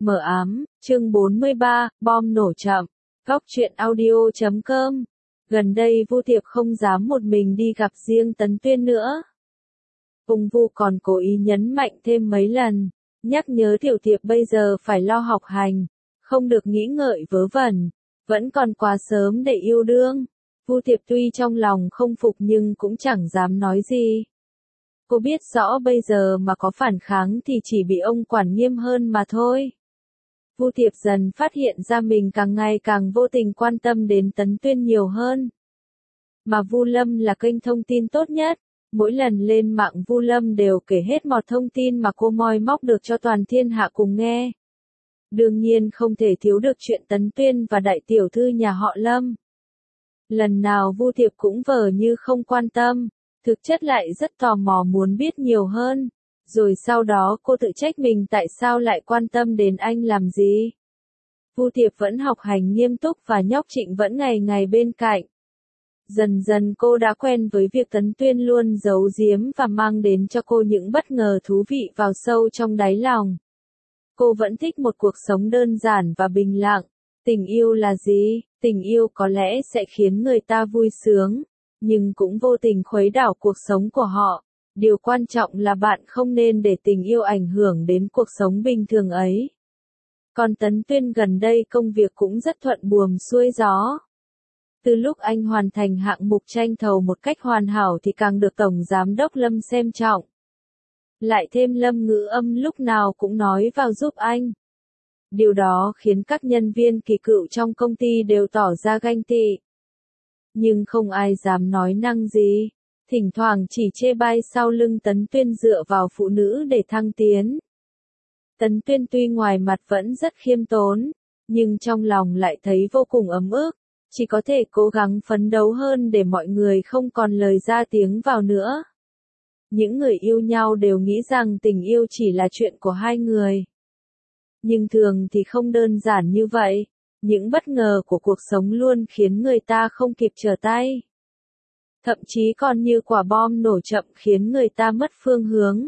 Mờ ám, chương 43, bom nổ chậm. Góc truyện audio.com. Gần đây Vu Tiệp không dám một mình đi gặp riêng Tấn Tuyên nữa. Ung Vu còn cố ý nhấn mạnh thêm mấy lần, nhắc nhớ Tiểu Tiệp bây giờ phải lo học hành, không được nghĩ ngợi vớ vẩn, vẫn còn quá sớm để yêu đương. Vu Tiệp tuy trong lòng không phục nhưng cũng chẳng dám nói gì. Cô biết rõ bây giờ mà có phản kháng thì chỉ bị ông quản nghiêm hơn mà thôi. Vu Tiệp dần phát hiện ra mình càng ngày càng vô tình quan tâm đến Tấn Tuyên nhiều hơn. Mà Vu Lâm là kênh thông tin tốt nhất, mỗi lần lên mạng Vu Lâm đều kể hết mọt thông tin mà cô moi móc được cho toàn thiên hạ cùng nghe. Đương nhiên không thể thiếu được chuyện Tấn Tuyên và đại tiểu thư nhà họ Lâm. Lần nào Vu Tiệp cũng vờ như không quan tâm, thực chất lại rất tò mò muốn biết nhiều hơn. Rồi sau đó cô tự trách mình tại sao lại quan tâm đến anh làm gì. Vu Tiệp vẫn học hành nghiêm túc và nhóc Trịnh vẫn ngày ngày bên cạnh. Dần dần cô đã quen với việc Tấn Tuyên luôn giấu giếm và mang đến cho cô những bất ngờ thú vị vào sâu trong đáy lòng. Cô vẫn thích một cuộc sống đơn giản và bình lặng. Tình yêu là gì? Tình yêu có lẽ sẽ khiến người ta vui sướng, nhưng cũng vô tình khuấy đảo cuộc sống của họ. Điều quan trọng là bạn không nên để tình yêu ảnh hưởng đến cuộc sống bình thường ấy. Còn Tấn Tuyên gần đây công việc cũng rất thuận buồm xuôi gió. Từ lúc anh hoàn thành hạng mục tranh thầu một cách hoàn hảo thì càng được Tổng Giám đốc Lâm xem trọng. Lại thêm Lâm Ngữ Âm lúc nào cũng nói vào giúp anh. Điều đó khiến các nhân viên kỳ cựu trong công ty đều tỏ ra ganh tị. Nhưng không ai dám nói năng gì. Thỉnh thoảng chỉ chê bai sau lưng Tấn Tuyên dựa vào phụ nữ để thăng tiến. Tấn Tuyên tuy ngoài mặt vẫn rất khiêm tốn, nhưng trong lòng lại thấy vô cùng ấm ức, chỉ có thể cố gắng phấn đấu hơn để mọi người không còn lời ra tiếng vào nữa. Những người yêu nhau đều nghĩ rằng tình yêu chỉ là chuyện của hai người. Nhưng thường thì không đơn giản như vậy, những bất ngờ của cuộc sống luôn khiến người ta không kịp trở tay. Thậm chí còn như quả bom nổ chậm khiến người ta mất phương hướng.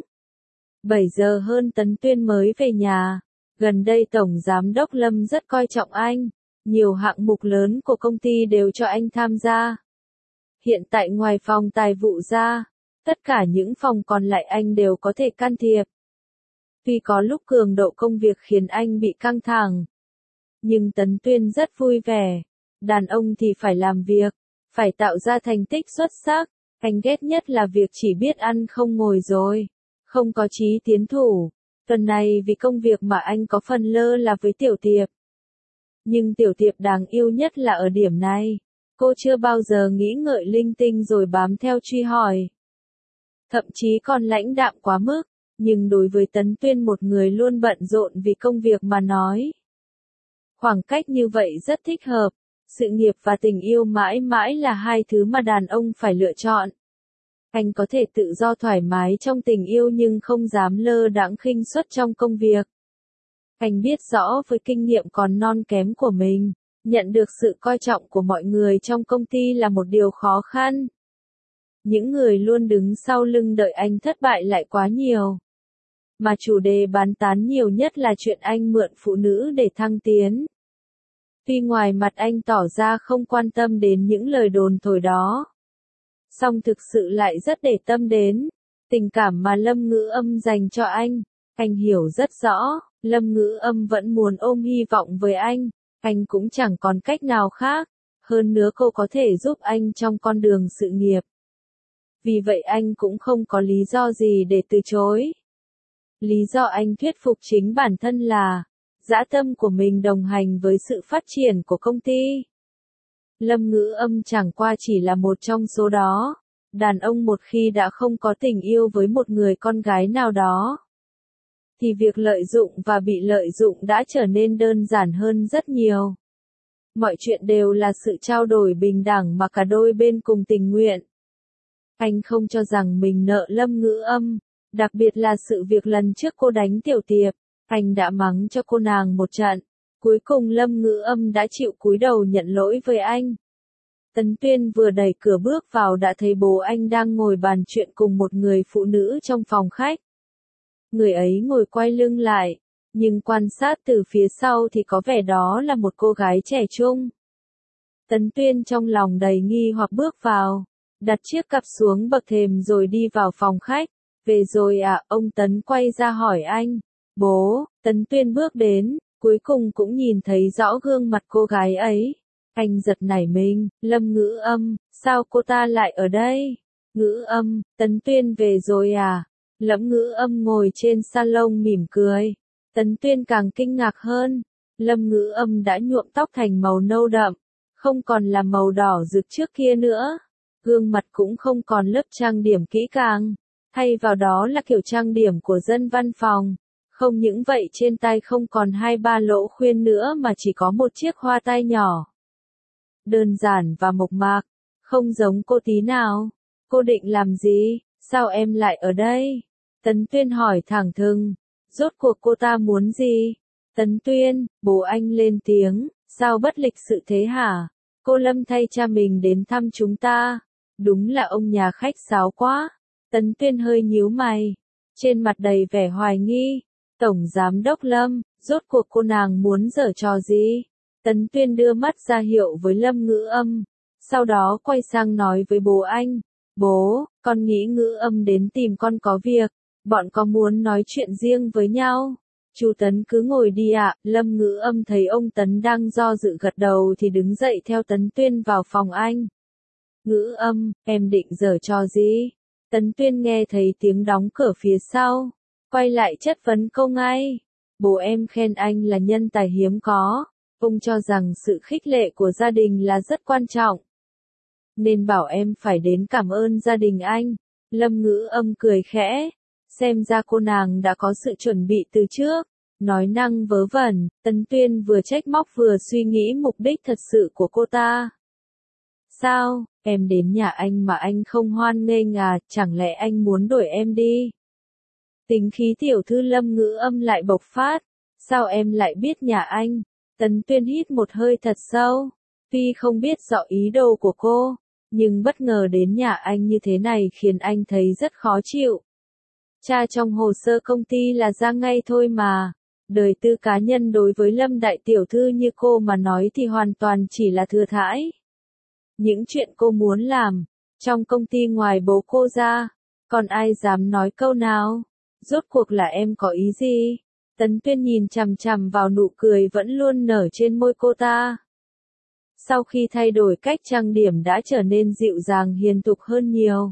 7 giờ hơn Tấn Tuyên mới về nhà. Gần đây Tổng Giám đốc Lâm rất coi trọng anh. Nhiều hạng mục lớn của công ty đều cho anh tham gia. Hiện tại ngoài phòng tài vụ ra, tất cả những phòng còn lại anh đều có thể can thiệp. Tuy có lúc cường độ công việc khiến anh bị căng thẳng, nhưng Tấn Tuyên rất vui vẻ. Đàn ông thì phải làm việc, phải tạo ra thành tích xuất sắc. Anh ghét nhất là việc chỉ biết ăn không ngồi rồi, không có chí tiến thủ. Tuần này vì công việc mà anh có phần lơ là với Tiểu Tiệp. Nhưng Tiểu Tiệp đáng yêu nhất là ở điểm này. Cô chưa bao giờ nghĩ ngợi linh tinh rồi bám theo truy hỏi. Thậm chí còn lãnh đạm quá mức. Nhưng đối với Tấn Tuyên một người luôn bận rộn vì công việc mà nói. Khoảng cách như vậy rất thích hợp. Sự nghiệp và tình yêu mãi mãi là hai thứ mà đàn ông phải lựa chọn. Anh có thể tự do thoải mái trong tình yêu nhưng không dám lơ đãng khinh suất trong công việc. Anh biết rõ với kinh nghiệm còn non kém của mình, nhận được sự coi trọng của mọi người trong công ty là một điều khó khăn. Những người luôn đứng sau lưng đợi anh thất bại lại quá nhiều. Mà chủ đề bàn tán nhiều nhất là chuyện anh mượn phụ nữ để thăng tiến. Tuy ngoài mặt anh tỏ ra không quan tâm đến những lời đồn thổi đó, song thực sự lại rất để tâm đến tình cảm mà Lâm Ngữ Âm dành cho anh hiểu rất rõ, Lâm Ngữ Âm vẫn muốn ôm hy vọng với anh cũng chẳng còn cách nào khác, hơn nữa cô có thể giúp anh trong con đường sự nghiệp. Vì vậy anh cũng không có lý do gì để từ chối. Lý do anh thuyết phục chính bản thân là dã tâm của mình đồng hành với sự phát triển của công ty. Lâm Ngữ Âm chẳng qua chỉ là một trong số đó. Đàn ông một khi đã không có tình yêu với một người con gái nào đó, thì việc lợi dụng và bị lợi dụng đã trở nên đơn giản hơn rất nhiều. Mọi chuyện đều là sự trao đổi bình đẳng mà cả đôi bên cùng tình nguyện. Anh không cho rằng mình nợ Lâm Ngữ Âm, đặc biệt là sự việc lần trước cô đánh Tiểu Tiệp. Anh đã mắng cho cô nàng một trận. Cuối cùng Lâm Ngữ Âm đã chịu cúi đầu nhận lỗi với anh. Tấn Tuyên vừa đẩy cửa bước vào đã thấy bố anh đang ngồi bàn chuyện cùng một người phụ nữ trong phòng khách. Người ấy ngồi quay lưng lại, nhưng quan sát từ phía sau thì có vẻ đó là một cô gái trẻ trung. Tấn Tuyên trong lòng đầy nghi hoặc bước vào, đặt chiếc cặp xuống bậc thềm rồi đi vào phòng khách. Về rồi à, ông Tấn quay ra hỏi anh. Bố, Tấn Tuyên bước đến, cuối cùng cũng nhìn thấy rõ gương mặt cô gái ấy. Anh giật nảy mình, Lâm Ngữ Âm, sao cô ta lại ở đây? Ngữ Âm, Tấn Tuyên về rồi à? Lâm Ngữ Âm ngồi trên salon mỉm cười. Tấn Tuyên càng kinh ngạc hơn. Lâm Ngữ Âm đã nhuộm tóc thành màu nâu đậm, không còn là màu đỏ rực trước kia nữa. Gương mặt cũng không còn lớp trang điểm kỹ càng, thay vào đó là kiểu trang điểm của dân văn phòng. Không những vậy trên tay không còn 2-3 lỗ khuyên nữa mà chỉ có một chiếc hoa tai nhỏ. Đơn giản và mộc mạc, không giống cô tí nào. Cô định làm gì? Sao em lại ở đây? Tấn Tuyên hỏi thẳng thừng. Rốt cuộc cô ta muốn gì? Tấn Tuyên, bố anh lên tiếng, sao bất lịch sự thế hả? Cô Lâm thay cha mình đến thăm chúng ta. Đúng là ông nhà khách sáo quá. Tấn Tuyên hơi nhíu mày, trên mặt đầy vẻ hoài nghi. Tổng giám đốc Lâm, rốt cuộc cô nàng muốn giở trò gì? Tấn Tuyên đưa mắt ra hiệu với Lâm Ngữ Âm, sau đó quay sang nói với bố anh. Bố, con nghĩ Ngữ Âm đến tìm con có việc, bọn có muốn nói chuyện riêng với nhau. Chú Tấn cứ ngồi đi ạ. Lâm Ngữ Âm thấy ông Tấn đang do dự gật đầu thì đứng dậy theo Tấn Tuyên vào phòng anh. Ngữ Âm, em định giở trò gì? Tấn Tuyên nghe thấy tiếng đóng cửa phía sau, quay lại chất vấn câu ngay. Bố em khen anh là nhân tài hiếm có, ông cho rằng sự khích lệ của gia đình là rất quan trọng, nên bảo em phải đến cảm ơn gia đình anh. Lâm Ngữ Âm cười khẽ, xem ra cô nàng đã có sự chuẩn bị từ trước. Nói năng vớ vẩn, Tấn Tuyên vừa trách móc vừa suy nghĩ mục đích thật sự của cô ta. Sao, em đến nhà anh mà anh không hoan nghênh à, chẳng lẽ anh muốn đuổi em đi? Tính khí tiểu thư Lâm Ngữ Âm lại bộc phát. Sao em lại biết nhà anh? Tấn Tuyên hít một hơi thật sâu. Tuy không biết rõ ý đồ của cô, nhưng bất ngờ đến nhà anh như thế này khiến anh thấy rất khó chịu. Tra trong hồ sơ công ty là ra ngay thôi mà. Đời tư cá nhân đối với Lâm đại tiểu thư như cô mà nói thì hoàn toàn chỉ là thừa thãi. Những chuyện cô muốn làm, trong công ty ngoài bố cô ra, còn ai dám nói câu nào? Rốt cuộc là em có ý gì? Tấn Tuyên nhìn chằm chằm vào nụ cười vẫn luôn nở trên môi cô ta. Sau khi thay đổi cách trang điểm đã trở nên dịu dàng hiền thục hơn nhiều.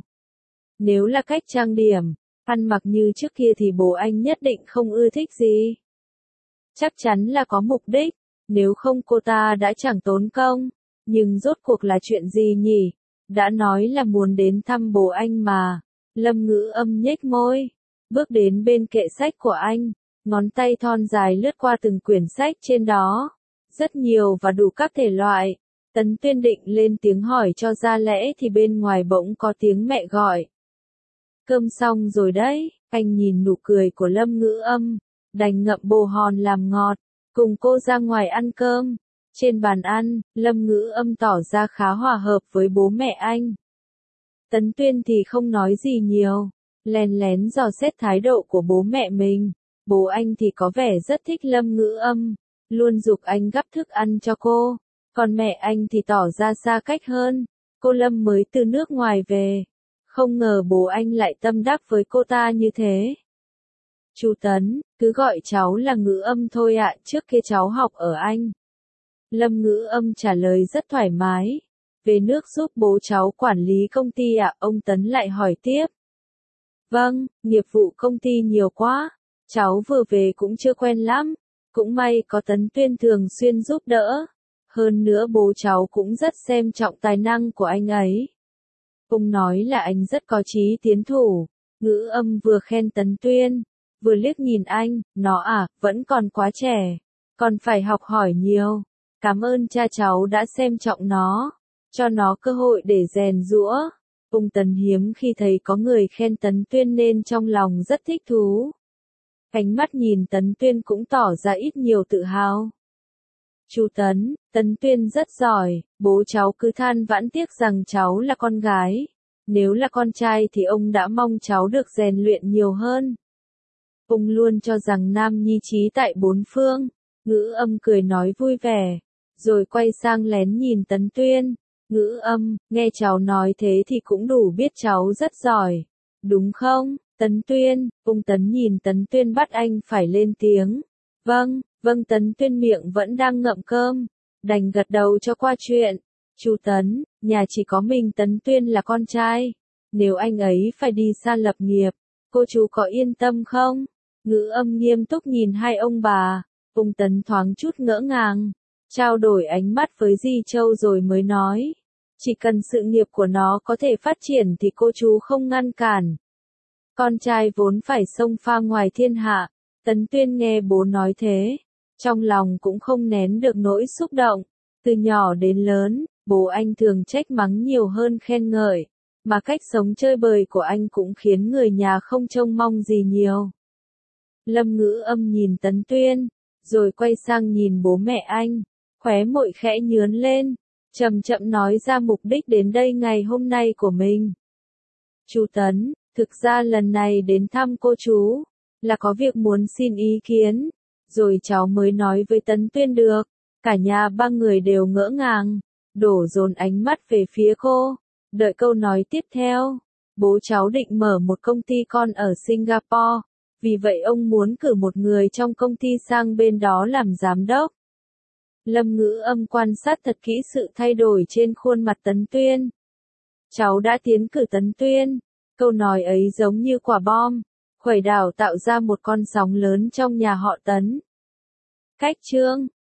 Nếu là cách trang điểm, ăn mặc như trước kia thì bố anh nhất định không ưa thích gì. Chắc chắn là có mục đích, nếu không cô ta đã chẳng tốn công. Nhưng rốt cuộc là chuyện gì nhỉ? Đã nói là muốn đến thăm bố anh mà. Lâm Ngữ Âm nhếch môi, bước đến bên kệ sách của anh, ngón tay thon dài lướt qua từng quyển sách trên đó. Rất nhiều và đủ các thể loại. Tấn Tuyên định lên tiếng hỏi cho ra lẽ thì bên ngoài bỗng có tiếng mẹ gọi. Cơm xong rồi đấy. Anh nhìn nụ cười của Lâm Ngữ Âm, đành ngậm bồ hòn làm ngọt, cùng cô ra ngoài ăn cơm. Trên bàn ăn, Lâm Ngữ Âm tỏ ra khá hòa hợp với bố mẹ anh. Tấn Tuyên thì không nói gì nhiều, lén lén dò xét thái độ của bố mẹ mình. Bố anh thì có vẻ rất thích Lâm Ngữ Âm, luôn giục anh gắp thức ăn cho cô. Còn mẹ anh thì tỏ ra xa cách hơn. Cô Lâm mới từ nước ngoài về, không ngờ bố anh lại tâm đắc với cô ta như thế. Chú Tấn, cứ gọi cháu là Ngữ Âm thôi ạ, trước kia cháu học ở Anh. Lâm Ngữ Âm trả lời rất thoải mái. Về nước giúp bố cháu quản lý công ty ạ, ông Tấn lại hỏi tiếp. Vâng, nghiệp vụ công ty nhiều quá, cháu vừa về cũng chưa quen lắm. Cũng may có Tấn Tuyên thường xuyên giúp đỡ. Hơn nữa bố cháu cũng rất xem trọng tài năng của anh ấy. Ông nói là anh rất có chí tiến thủ. Ngữ Âm vừa khen Tấn Tuyên, vừa liếc nhìn anh, nó à, vẫn còn quá trẻ, còn phải học hỏi nhiều. Cảm ơn cha cháu đã xem trọng nó, cho nó cơ hội để rèn giũa. Ông Tấn hiếm khi thấy có người khen Tấn Tuyên nên trong lòng rất thích thú. Ánh mắt nhìn Tấn Tuyên cũng tỏ ra ít nhiều tự hào. Chú Tấn, Tấn Tuyên rất giỏi, bố cháu cứ than vãn tiếc rằng cháu là con gái. Nếu là con trai thì ông đã mong cháu được rèn luyện nhiều hơn. Ông luôn cho rằng nam nhi trí tại bốn phương. Ngữ Âm cười nói vui vẻ, rồi quay sang lén nhìn Tấn Tuyên. Ngữ Âm, nghe cháu nói thế thì cũng đủ biết cháu rất giỏi, đúng không? Tấn Tuyên, ông Tấn nhìn Tấn Tuyên bắt anh phải lên tiếng. Vâng, vâng. Tấn Tuyên miệng vẫn đang ngậm cơm, đành gật đầu cho qua chuyện. Chú Tấn, nhà chỉ có mình Tấn Tuyên là con trai. Nếu anh ấy phải đi xa lập nghiệp, cô chú có yên tâm không? Ngữ Âm nghiêm túc nhìn hai ông bà. Ông Tấn thoáng chút ngỡ ngàng, trao đổi ánh mắt với dì Châu rồi mới nói. Chỉ cần sự nghiệp của nó có thể phát triển thì cô chú không ngăn cản. Con trai vốn phải xông pha ngoài thiên hạ. Tấn Tuyên nghe bố nói thế, trong lòng cũng không nén được nỗi xúc động. Từ nhỏ đến lớn, bố anh thường trách mắng nhiều hơn khen ngợi, mà cách sống chơi bời của anh cũng khiến người nhà không trông mong gì nhiều. Lâm Ngữ Âm nhìn Tấn Tuyên, rồi quay sang nhìn bố mẹ anh, khóe môi khẽ nhướn lên, chậm chậm nói ra mục đích đến đây ngày hôm nay của mình. Chú Tấn, thực ra lần này đến thăm cô chú, là có việc muốn xin ý kiến, rồi cháu mới nói với Tấn Tuyên được. Cả nhà ba người đều ngỡ ngàng, đổ dồn ánh mắt về phía cô, đợi câu nói tiếp theo. Bố cháu định mở một công ty con ở Singapore, vì vậy ông muốn cử một người trong công ty sang bên đó làm giám đốc. Lâm Ngữ Âm quan sát thật kỹ sự thay đổi trên khuôn mặt Tấn Tuyên. Cháu đã tiến cử Tấn Tuyên, câu nói ấy giống như quả bom, khuấy đảo tạo ra một con sóng lớn trong nhà họ Tấn. Cách chương